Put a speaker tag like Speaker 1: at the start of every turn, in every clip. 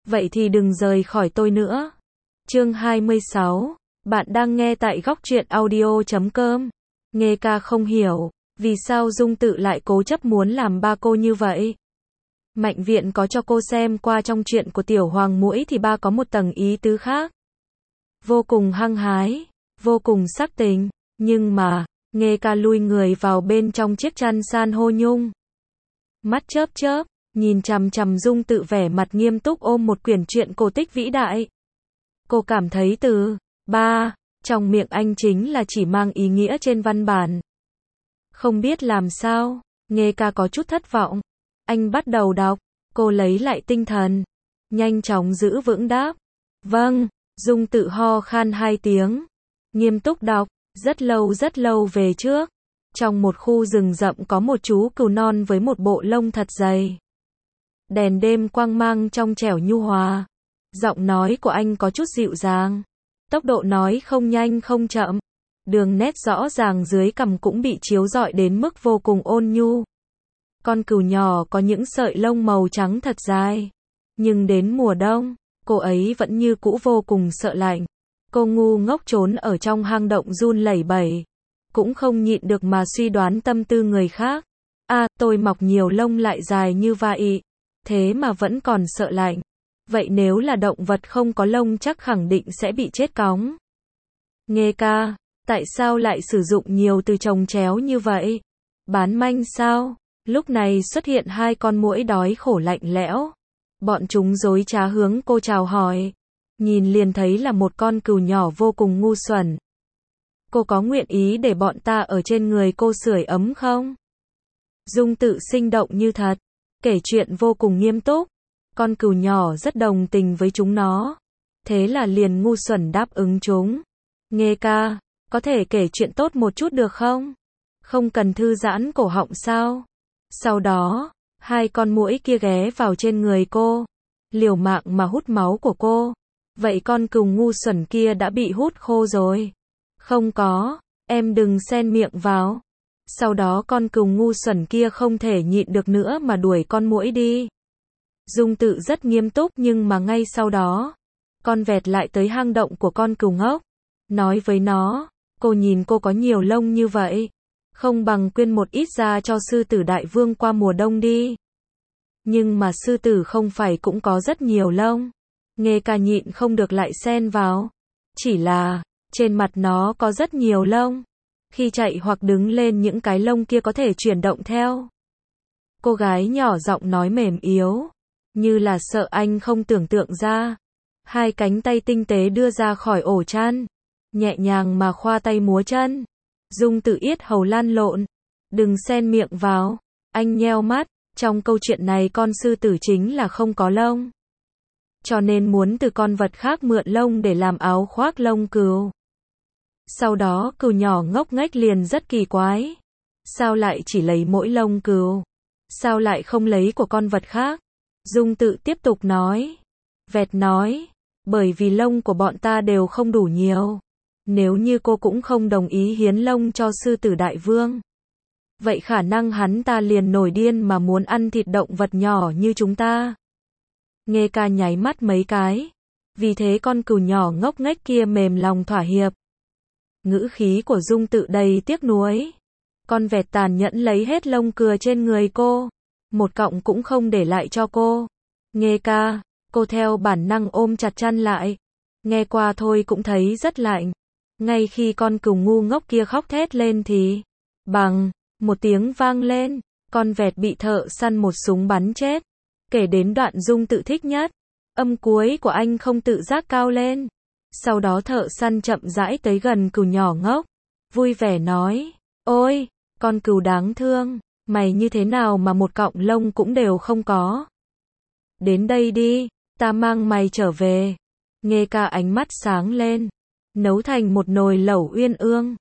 Speaker 1: vậy thì đừng rời khỏi tôi nữa. Chương 26, bạn đang nghe tại góc truyện audio.com. Nghe ca không hiểu, vì sao Dung Tự lại cố chấp muốn làm ba cô như vậy. Mạnh viện có cho cô xem qua trong truyện của Tiểu Hoàng Muỗi thì ba có một tầng ý tứ khác. Vô cùng hăng hái, vô cùng sắc tình, nhưng mà, Nghe ca lui người vào bên trong chiếc chăn san hô nhung. Mắt chớp chớp, nhìn chằm chằm Dung Tự vẻ mặt nghiêm túc ôm một quyển truyện cổ tích vĩ đại. Cô cảm thấy từ ba trong miệng anh chính là chỉ mang ý nghĩa trên văn bản. Không biết làm sao, Nghe ca có chút thất vọng. Anh bắt đầu đọc, cô lấy lại tinh thần, nhanh chóng giữ vững đáp. Vâng, Dung Tự ho khan 2 tiếng, nghiêm túc đọc. Rất lâu về trước, trong một khu rừng rậm có một chú cừu non với một bộ lông thật dày. Đèn đêm quang mang trong trẻo nhu hòa. Giọng nói của anh có chút dịu dàng. Tốc độ nói không nhanh không chậm. Đường nét rõ ràng dưới cằm cũng bị chiếu rọi đến mức vô cùng ôn nhu. Con cừu nhỏ có những sợi lông màu trắng thật dài. Nhưng đến mùa đông, cô ấy vẫn như cũ vô cùng sợ lạnh. Cô ngu ngốc trốn ở trong hang động run lẩy bẩy. Cũng không nhịn được mà suy đoán tâm tư người khác. Tôi mọc nhiều lông lại dài như vậy. Thế mà vẫn còn sợ lạnh. Vậy nếu là động vật không có lông chắc khẳng định sẽ bị chết cóng. Nghe ca, tại sao lại sử dụng nhiều từ chồng chéo như vậy? Bán manh sao? Lúc này xuất hiện 2 con muỗi đói khổ lạnh lẽo. Bọn chúng dối trá hướng cô chào hỏi. Nhìn liền thấy là một con cừu nhỏ vô cùng ngu xuẩn. Cô có nguyện ý để bọn ta ở trên người cô sưởi ấm không? Dung Tự sinh động như thật, kể chuyện vô cùng nghiêm túc. Con cừu nhỏ rất đồng tình với chúng nó. Thế là liền ngu xuẩn đáp ứng chúng. Nghe ca, có thể kể chuyện tốt một chút được không? Không cần thư giãn cổ họng sao? Sau đó, 2 con muỗi kia ghé vào trên người cô, liều mạng mà hút máu của cô. Vậy con cừu ngu xuẩn kia đã bị hút khô rồi. Không có, em đừng xen miệng vào. Sau đó con cừu ngu xuẩn kia không thể nhịn được nữa mà đuổi con muỗi đi. Dung Tự rất nghiêm túc nhưng mà ngay sau đó, con vẹt lại tới hang động của con cừu ngốc. Nói với nó, cô nhìn cô có nhiều lông như vậy. Không bằng quyên một ít ra cho sư tử đại vương qua mùa đông đi. Nhưng mà sư tử không phải cũng có rất nhiều lông. Nghe ca nhịn không được lại xen vào. Chỉ là, trên mặt nó có rất nhiều lông. Khi chạy hoặc đứng lên những cái lông kia có thể chuyển động theo. Cô gái nhỏ giọng nói mềm yếu. Như là sợ anh không tưởng tượng ra. 2 cánh tay tinh tế đưa ra khỏi ổ chăn. Nhẹ nhàng mà khoa tay múa chân. Dung Tự yết hầu lăn lộn. Đừng xen miệng vào. Anh nheo mắt. Trong câu chuyện này con sư tử chính là không có lông. Cho nên muốn từ con vật khác mượn lông để làm áo khoác lông cừu. Sau đó cừu nhỏ ngốc nghếch liền rất kỳ quái. Sao lại chỉ lấy mỗi lông cừu? Sao lại không lấy của con vật khác? Dung Tự tiếp tục nói. Vẹt nói. Bởi vì lông của bọn ta đều không đủ nhiều. Nếu như cô cũng không đồng ý hiến lông cho sư tử đại vương. Vậy khả năng hắn ta liền nổi điên mà muốn ăn thịt động vật nhỏ như chúng ta. Nghe ca nháy mắt mấy cái. Vì thế con cừu nhỏ ngốc nghếch kia mềm lòng thỏa hiệp. Ngữ khí của Dung Tự đầy tiếc nuối. Con vẹt tàn nhẫn lấy hết lông cừu trên người cô. Một cọng cũng không để lại cho cô. Nghe ca, cô theo bản năng ôm chặt chăn lại. Nghe qua thôi cũng thấy rất lạnh. Ngay khi con cừu ngu ngốc kia khóc thét lên thì, bằng một tiếng vang lên, con vẹt bị thợ săn một súng bắn chết. Kể đến đoạn Dung Tự thích nhất, âm cuối của anh không tự giác cao lên. Sau đó thợ săn chậm rãi tới gần cừu nhỏ ngốc, vui vẻ nói, ôi, con cừu đáng thương, mày như thế nào mà một cọng lông cũng đều không có. Đến đây đi, ta mang mày trở về. Nghe ca ánh mắt sáng lên, nấu thành một nồi lẩu uyên ương.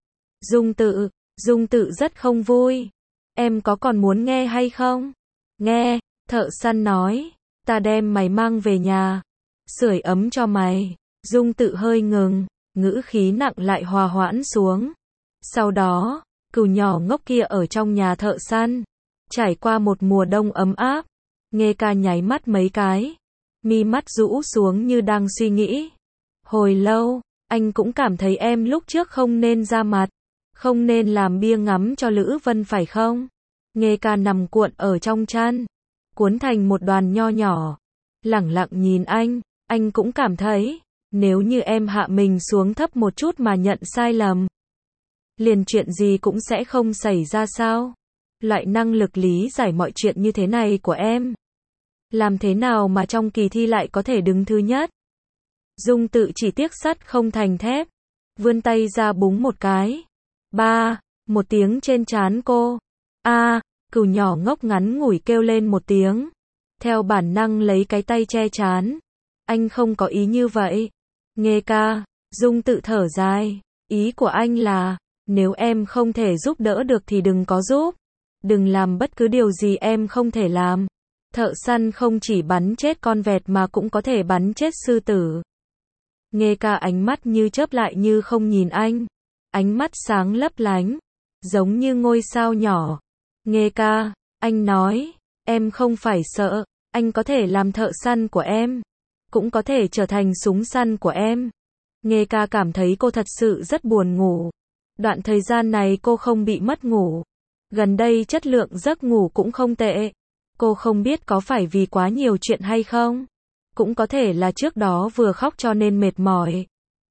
Speaker 1: Dung Tự rất không vui. Em có còn muốn nghe hay không? Nghe, thợ săn nói, ta đem mày mang về nhà, sưởi ấm cho mày. Dung Tự hơi ngừng, ngữ khí nặng lại hòa hoãn xuống. Sau đó, cừu nhỏ ngốc kia ở trong nhà thợ săn, trải qua một mùa đông ấm áp. Nghe ca nháy mắt mấy cái. mi mắt rũ xuống như đang suy nghĩ. Hồi lâu, anh cũng cảm thấy em lúc trước không nên ra mặt, không nên làm bia ngắm cho Lữ Vân phải không? Nghê ca nằm cuộn ở trong chăn, cuốn thành một đoàn nho nhỏ, lẳng lặng nhìn anh cũng cảm thấy, nếu như em hạ mình xuống thấp một chút mà nhận sai lầm, liền chuyện gì cũng sẽ không xảy ra sao? Loại năng lực lý giải mọi chuyện như thế này của em, làm thế nào mà trong kỳ thi lại có thể đứng thứ nhất? Dung Tự chỉ tiếc sắt không thành thép, vươn tay ra búng một cái. Ba, một tiếng trên trán cô. A, cừu nhỏ ngốc ngắn ngủi kêu lên một tiếng. Theo bản năng lấy cái tay che trán. Anh không có ý như vậy. Nghê ca, Dung Tự thở dài. Ý của anh là, nếu em không thể giúp đỡ được thì đừng có giúp. Đừng làm bất cứ điều gì em không thể làm. Thợ săn không chỉ bắn chết con vẹt mà cũng có thể bắn chết sư tử. Nghê ca ánh mắt như chớp lại như không nhìn anh. Ánh mắt sáng lấp lánh, giống như ngôi sao nhỏ. Nghê ca, anh nói, em không phải sợ, anh có thể làm thợ săn của em, cũng có thể trở thành súng săn của em. Nghê ca cảm thấy cô thật sự rất buồn ngủ. Đoạn thời gian này cô không bị mất ngủ. Gần đây chất lượng giấc ngủ cũng không tệ. Cô không biết có phải vì quá nhiều chuyện hay không. Cũng có thể là trước đó vừa khóc cho nên mệt mỏi.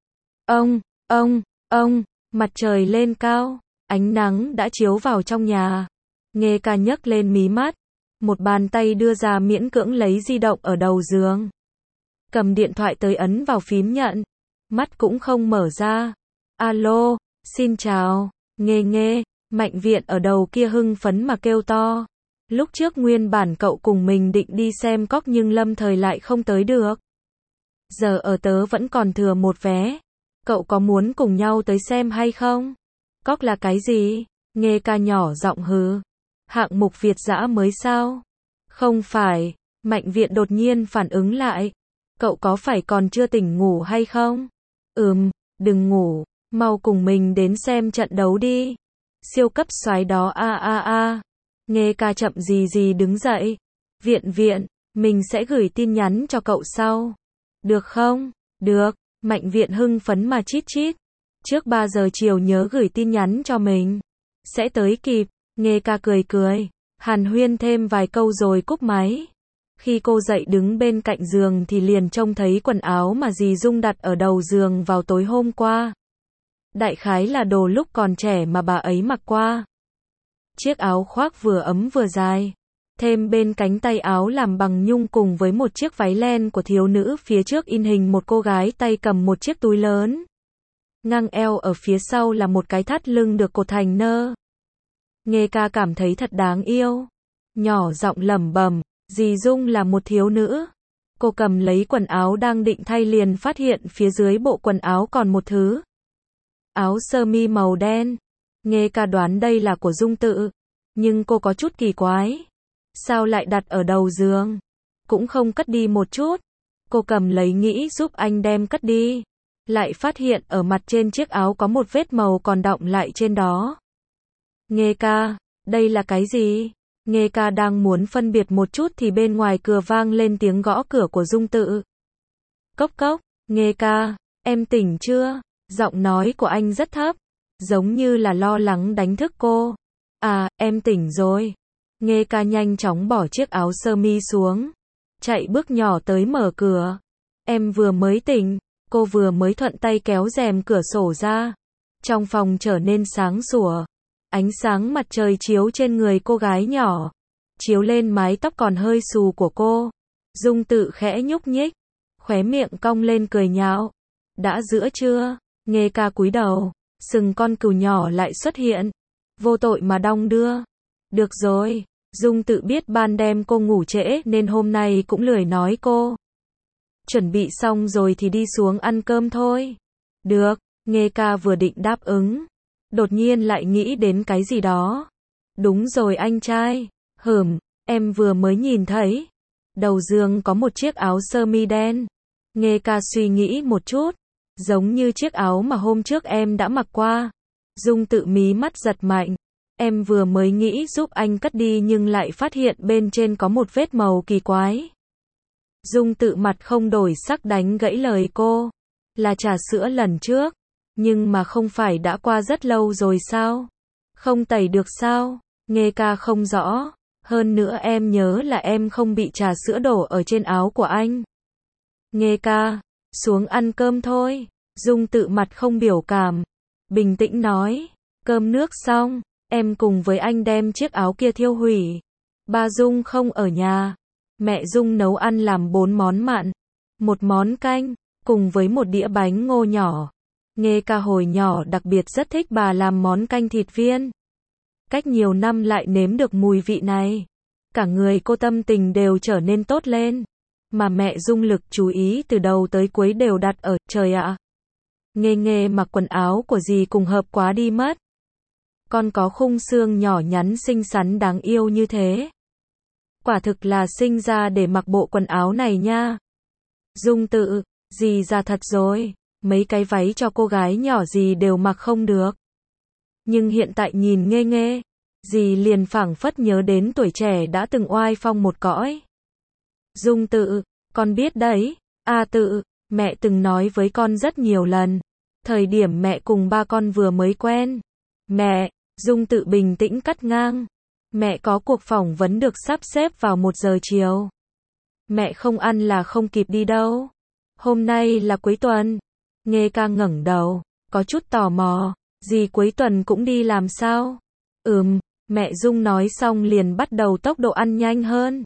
Speaker 1: Ông, mặt trời lên cao, ánh nắng đã chiếu vào trong nhà. Nghê ca nhấc lên mí mắt, một bàn tay đưa ra miễn cưỡng lấy di động ở đầu giường. Cầm điện thoại tới ấn vào phím nhận, mắt cũng không mở ra. Alo, xin chào, Nghê, Mạnh Viện ở đầu kia hưng phấn mà kêu to. Lúc trước nguyên bản cậu cùng mình định đi xem cóc nhưng lâm thời lại không tới được. Giờ ở tớ vẫn còn thừa một vé. Cậu có muốn cùng nhau tới xem hay không? Cóc là cái gì? Nghê ca nhỏ giọng hứ. Hạng mục Việt dã mới sao? Không phải. Mạnh Viện đột nhiên phản ứng lại. Cậu có phải còn chưa tỉnh ngủ hay không? Đừng ngủ. Mau cùng mình đến xem trận đấu đi. Siêu cấp soái đó Nghê ca chậm gì đứng dậy. Viện, mình sẽ gửi tin nhắn cho cậu sau. Được không? Được. Mạnh Viện hưng phấn mà chít. Trước 3 giờ chiều nhớ gửi tin nhắn cho mình. Sẽ tới kịp. Nghê ca cười. Hàn huyên thêm vài câu rồi cúp máy. Khi cô dậy đứng bên cạnh giường thì liền trông thấy quần áo mà dì Dung đặt ở đầu giường vào tối hôm qua. Đại khái là đồ lúc còn trẻ mà bà ấy mặc qua. Chiếc áo khoác vừa ấm vừa dài. Thêm bên cánh tay áo làm bằng nhung cùng với một chiếc váy len của thiếu nữ phía trước in hình một cô gái tay cầm một chiếc túi lớn. Ngang eo ở phía sau là một cái thắt lưng được cột thành nơ. Nghê ca cảm thấy thật đáng yêu. Nhỏ giọng lẩm bẩm, dì Dung là một thiếu nữ. Cô cầm lấy quần áo đang định thay liền phát hiện phía dưới bộ quần áo còn một thứ. Áo sơ mi màu đen. Nghê ca đoán đây là của Dung Tự. Nhưng cô có chút kỳ quái. Sao lại đặt ở đầu giường? Cũng không cất đi một chút. Cô cầm lấy nghĩ giúp anh đem cất đi. Lại phát hiện ở mặt trên chiếc áo có một vết màu còn đọng lại trên đó. Nghê ca, đây là cái gì? Nghê ca đang muốn phân biệt một chút thì bên ngoài cửa vang lên tiếng gõ cửa của Dung Tự. Cốc, Nghê ca, em tỉnh chưa? Giọng nói của anh rất thấp, giống như là lo lắng đánh thức cô. À, em tỉnh rồi. Nghê ca nhanh chóng bỏ chiếc áo sơ mi xuống, chạy bước nhỏ tới mở cửa. Em vừa mới tỉnh. Cô vừa mới thuận tay kéo rèm cửa sổ ra. Trong phòng trở nên sáng sủa. Ánh sáng mặt trời chiếu trên người cô gái nhỏ, chiếu lên mái tóc còn hơi xù của cô. Dung Tự khẽ nhúc nhích, khóe miệng cong lên cười nhạo. Đã giữa trưa? Nghê ca cúi đầu, sừng con cừu nhỏ lại xuất hiện. Vô tội mà đong đưa. Được rồi, Dung Tự biết ban đêm cô ngủ trễ nên hôm nay cũng lười nói cô. Chuẩn bị xong rồi thì đi xuống ăn cơm thôi. Được, Nghê ca vừa định đáp ứng. Đột nhiên lại nghĩ đến cái gì đó. Đúng rồi anh trai. Em vừa mới nhìn thấy. Đầu giường có một chiếc áo sơ mi đen. Nghê ca suy nghĩ một chút. Giống như chiếc áo mà hôm trước em đã mặc qua. Dung Tự mí mắt giật mạnh. Em vừa mới nghĩ giúp anh cất đi nhưng lại phát hiện bên trên có một vết màu kỳ quái. Dung Tự mặt không đổi sắc đánh gãy lời cô. Là trà sữa lần trước. Nhưng mà không phải đã qua rất lâu rồi sao? Không tẩy được sao? Nghe ca không rõ. Hơn nữa em nhớ là em không bị trà sữa đổ ở trên áo của anh. Nghe ca, xuống ăn cơm thôi. Dung Tự mặt không biểu cảm. Bình tĩnh nói, cơm nước xong, em cùng với anh đem chiếc áo kia thiêu hủy. Ba Dung không ở nhà. Mẹ Dung nấu ăn làm 4 món mặn, 1 món canh, cùng với một đĩa bánh ngô nhỏ. Nghe ca hồi nhỏ đặc biệt rất thích bà làm món canh thịt viên. Cách nhiều năm lại nếm được mùi vị này. Cả người cô tâm tình đều trở nên tốt lên. Mà mẹ Dung lực chú ý từ đầu tới cuối đều đặt ở, trời ạ. Nghe mặc quần áo của dì cùng hợp quá đi mất. Con có khung xương nhỏ nhắn xinh xắn đáng yêu như thế. Quả thực là sinh ra để mặc bộ quần áo này nha. Dung Tự, dì già thật rồi. Mấy cái váy cho cô gái nhỏ dì đều mặc không được. Nhưng hiện tại nhìn Nghe, dì liền phảng phất nhớ đến tuổi trẻ đã từng oai phong một cõi. Dung Tự, con biết đấy, Tự, mẹ từng nói với con rất nhiều lần. Thời điểm mẹ cùng ba con vừa mới quen. Mẹ, Dung Tự bình tĩnh cắt ngang. Mẹ có cuộc phỏng vấn được sắp xếp vào 1 giờ chiều. Mẹ không ăn là không kịp đi đâu. Hôm nay là cuối tuần. Nghe ca ngẩng đầu, có chút tò mò. Dì cuối tuần cũng đi làm sao? Mẹ Dung nói xong liền bắt đầu tốc độ ăn nhanh hơn.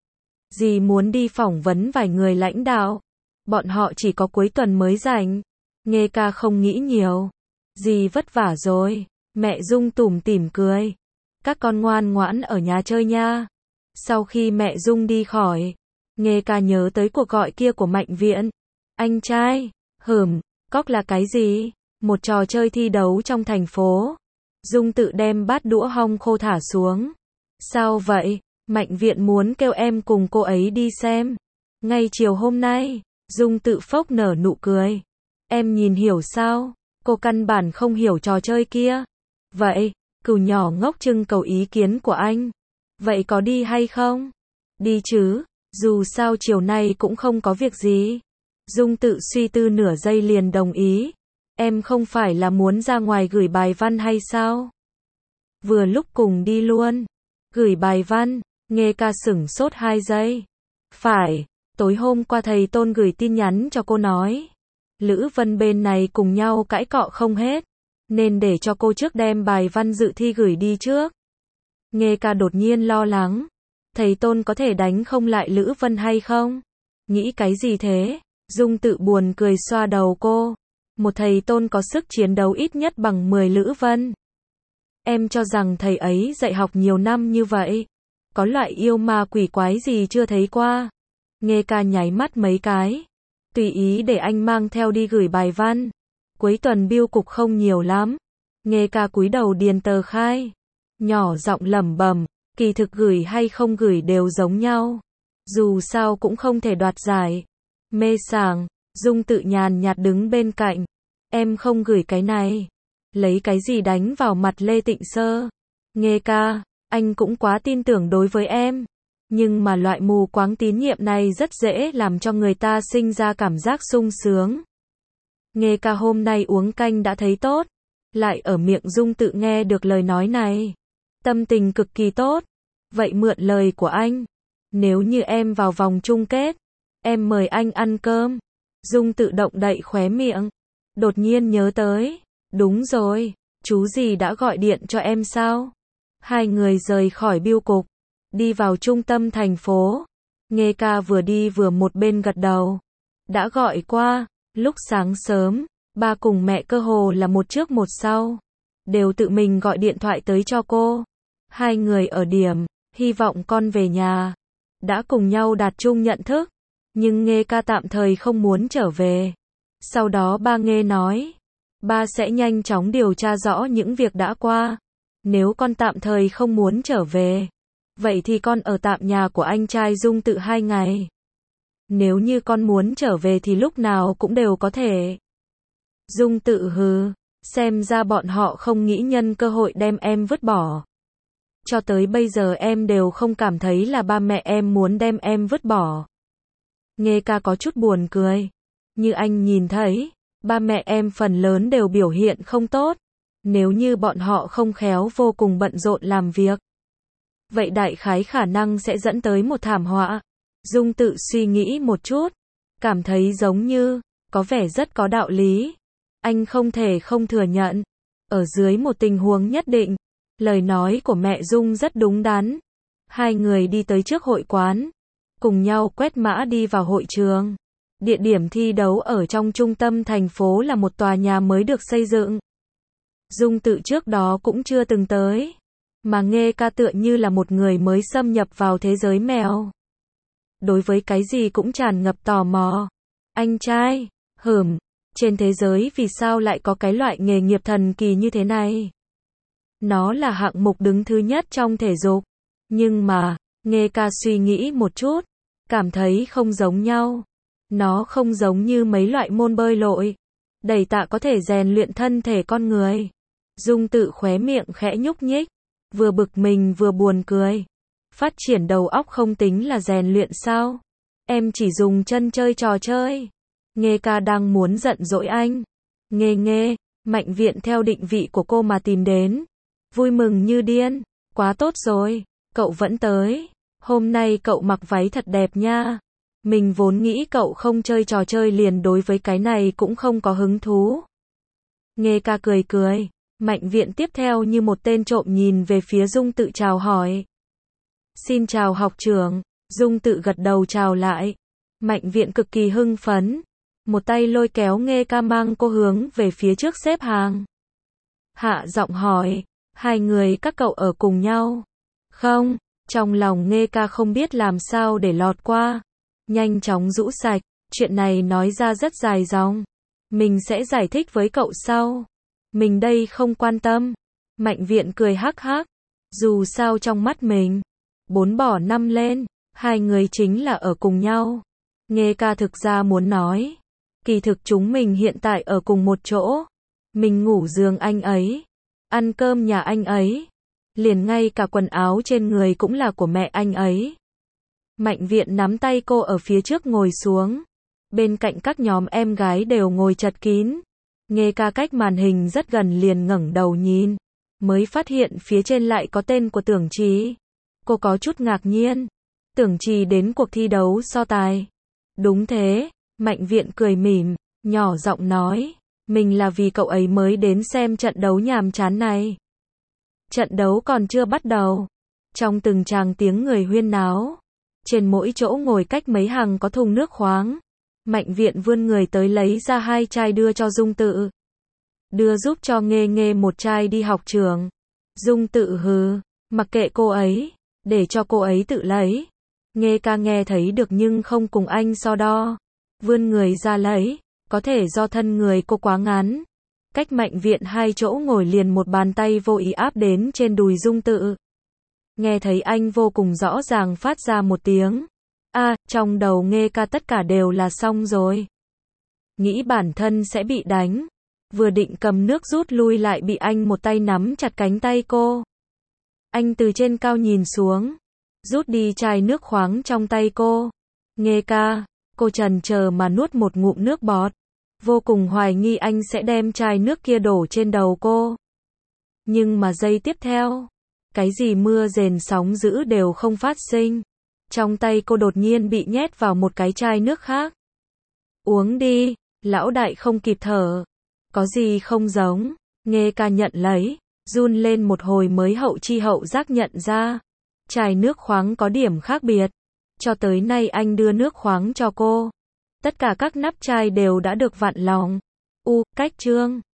Speaker 1: Dì muốn đi phỏng vấn vài người lãnh đạo. Bọn họ chỉ có cuối tuần mới rảnh. Nghe ca không nghĩ nhiều. Dì vất vả rồi. Mẹ Dung tủm tỉm cười. Các con ngoan ngoãn ở nhà chơi nha. Sau khi mẹ Dung đi khỏi, Nghe ca nhớ tới cuộc gọi kia của Mạnh Viễn. Anh trai, cóc là cái gì? Một trò chơi thi đấu trong thành phố. Dung Tự đem bát đũa hong khô thả xuống. Sao vậy? Mạnh Viễn muốn kêu em cùng cô ấy đi xem. Ngay chiều hôm nay, Dung Tự phốc nở nụ cười. Em nhìn hiểu sao? Cô căn bản không hiểu trò chơi kia. Vậy, cừu nhỏ ngốc trưng cầu ý kiến của anh. Vậy có đi hay không? Đi chứ, dù sao chiều nay cũng không có việc gì. Dung Tự suy tư nửa giây liền đồng ý. Em không phải là muốn ra ngoài gửi bài văn hay sao? Vừa lúc cùng đi luôn. Gửi bài văn, Nghe ca sửng sốt 2 giây. Phải, tối hôm qua thầy Tôn gửi tin nhắn cho cô nói. Lữ Vân bên này cùng nhau cãi cọ không hết. Nên để cho cô trước đem bài văn dự thi gửi đi trước. Nghe ca đột nhiên lo lắng. Thầy Tôn có thể đánh không lại Lữ Vân hay không? Nghĩ cái gì thế? Dung Tự buồn cười xoa đầu cô. Một thầy Tôn có sức chiến đấu ít nhất bằng 10 Lữ Vân. Em cho rằng thầy ấy dạy học nhiều năm như vậy. Có loại yêu ma quỷ quái gì chưa thấy qua. Nghe ca nháy mắt mấy cái. Tùy ý để anh mang theo đi gửi bài văn. Cuối tuần bưu cục không nhiều lắm. Nghe ca cúi đầu điền tờ khai. Nhỏ giọng lẩm bẩm, kỳ thực gửi hay không gửi đều giống nhau. Dù sao cũng không thể đoạt giải. Mê sảng, Dung Tự nhàn nhạt đứng bên cạnh. Em không gửi cái này. Lấy cái gì đánh vào mặt Lê Tịnh Sơ? Nghe ca, anh cũng quá tin tưởng đối với em. Nhưng mà loại mù quáng tín nhiệm này rất dễ làm cho người ta sinh ra cảm giác sung sướng. Nghe ca hôm nay uống canh đã thấy tốt. Lại ở miệng Dung Tự nghe được lời nói này. Tâm tình cực kỳ tốt. Vậy mượn lời của anh. Nếu như em vào vòng chung kết, em mời anh ăn cơm. Dung Tự động đậy khóe miệng. Đột nhiên nhớ tới. Đúng rồi, chú gì đã gọi điện cho em sao? Hai người rời khỏi bưu cục. Đi vào trung tâm thành phố. Nghe ca vừa đi vừa một bên gật đầu. Đã gọi qua. Lúc sáng sớm, ba cùng mẹ cơ hồ là một trước một sau. Đều tự mình gọi điện thoại tới cho cô. Hai người ở điểm, hy vọng con về nhà. Đã cùng nhau đạt chung nhận thức. Nhưng Nghe ca tạm thời không muốn trở về. Sau đó ba Nghe nói. Ba sẽ nhanh chóng điều tra rõ những việc đã qua. Nếu con tạm thời không muốn trở về. Vậy thì con ở tạm nhà của anh trai Dung Tự 2 ngày. Nếu như con muốn trở về thì lúc nào cũng đều có thể. Dung Tự hừ. Xem ra bọn họ không nghĩ nhân cơ hội đem em vứt bỏ. Cho tới bây giờ em đều không cảm thấy là ba mẹ em muốn đem em vứt bỏ. Nghe ca có chút buồn cười. Như anh nhìn thấy, ba mẹ em phần lớn đều biểu hiện không tốt. Nếu như bọn họ không khéo vô cùng bận rộn làm việc, vậy đại khái khả năng sẽ dẫn tới một thảm họa. Dung Tự suy nghĩ một chút, cảm thấy giống như, có vẻ rất có đạo lý. Anh không thể không thừa nhận. Ở dưới một tình huống nhất định, lời nói của mẹ Dung rất đúng đắn. Hai người đi tới trước hội quán, cùng nhau quét mã đi vào hội trường. Địa điểm thi đấu ở trong trung tâm thành phố là một tòa nhà mới được xây dựng. Dung Tự trước đó cũng chưa từng tới, mà Nghe ca tựa như là một người mới xâm nhập vào thế giới mèo. Đối với cái gì cũng tràn ngập tò mò. Anh trai, trên thế giới vì sao lại có cái loại nghề nghiệp thần kỳ như thế này? Nó là hạng mục đứng thứ nhất trong thể dục. Nhưng mà, Nghe ca suy nghĩ một chút, cảm thấy không giống nhau. Nó không giống như mấy loại môn bơi lội, đẩy tạ có thể rèn luyện thân thể con người. Dung Tự khóe miệng khẽ nhúc nhích, vừa bực mình vừa buồn cười. Phát triển đầu óc không tính là rèn luyện sao? Em chỉ dùng chân chơi trò chơi. Nghe ca đang muốn giận dỗi anh. Nghe, Mạnh Viện theo định vị của cô mà tìm đến. Vui mừng như điên. Quá tốt rồi, cậu vẫn tới. Hôm nay cậu mặc váy thật đẹp nha. Mình vốn nghĩ cậu không chơi trò chơi liền đối với cái này cũng không có hứng thú. Nghe ca cười. Mạnh Viện tiếp theo như một tên trộm nhìn về phía Dung Tự chào hỏi. Xin chào học trưởng. Dung Tự gật đầu chào lại. Mạnh Viện cực kỳ hưng phấn. Một tay lôi kéo Nghe ca mang cô hướng về phía trước xếp hàng. Hạ giọng hỏi, hai người các cậu ở cùng nhau? Không, trong lòng Nghe ca không biết làm sao để lọt qua. Nhanh chóng rũ sạch, chuyện này nói ra rất dài dòng. Mình sẽ giải thích với cậu sau. Mình đây không quan tâm. Mạnh Viện cười hắc hắc. Dù sao trong mắt mình, 4 bỏ 5 lên, hai người chính là ở cùng nhau. Nghe ca thực ra muốn nói, kỳ thực chúng mình hiện tại ở cùng một chỗ. Mình ngủ giường anh ấy, ăn cơm nhà anh ấy, liền ngay cả quần áo trên người cũng là của mẹ anh ấy. Mạnh Viện nắm tay cô ở phía trước ngồi xuống. Bên cạnh các nhóm em gái đều ngồi chật kín. Nghe ca cách màn hình rất gần liền ngẩng đầu nhìn, mới phát hiện phía trên lại có tên của Tưởng Trì. Cô có chút ngạc nhiên. Tưởng Trì đến cuộc thi đấu so tài. Đúng thế, Mạnh Viện cười mỉm, nhỏ giọng nói, mình là vì cậu ấy mới đến xem trận đấu nhàm chán này. Trận đấu còn chưa bắt đầu. Trong từng tràng tiếng người huyên náo, trên mỗi chỗ ngồi cách mấy hàng có thùng nước khoáng. Mạnh Viện vươn người tới lấy ra 2 chai đưa cho Dung Tự. Đưa giúp cho Nghe một chai đi học trường. Dung Tự hừ, mặc kệ cô ấy, để cho cô ấy tự lấy. Nghe ca nghe thấy được nhưng không cùng anh so đo. Vươn người ra lấy, có thể do thân người cô quá ngắn. Cách Mạnh Viện 2 chỗ ngồi liền một bàn tay vô ý áp đến trên đùi Dung Tự. Nghe thấy anh vô cùng rõ ràng phát ra một tiếng. Trong đầu Nghe ca tất cả đều là xong rồi. Nghĩ bản thân sẽ bị đánh. Vừa định cầm nước rút lui lại bị anh một tay nắm chặt cánh tay cô. Anh từ trên cao nhìn xuống, rút đi chai nước khoáng trong tay cô. Nghe ca, cô chần chờ mà nuốt một ngụm nước bọt. Vô cùng hoài nghi anh sẽ đem chai nước kia đổ trên đầu cô. Nhưng mà giây tiếp theo, cái gì mưa rền sóng dữ đều không phát sinh. Trong tay cô đột nhiên bị nhét vào một cái chai nước khác. Uống đi, lão đại không kịp thở. Có gì không giống? Nghe ca nhận lấy, run lên một hồi mới hậu chi hậu giác nhận ra. Chai nước khoáng có điểm khác biệt. Cho tới nay anh đưa nước khoáng cho cô. Tất cả các nắp chai đều đã được vặn lòng. Cách chương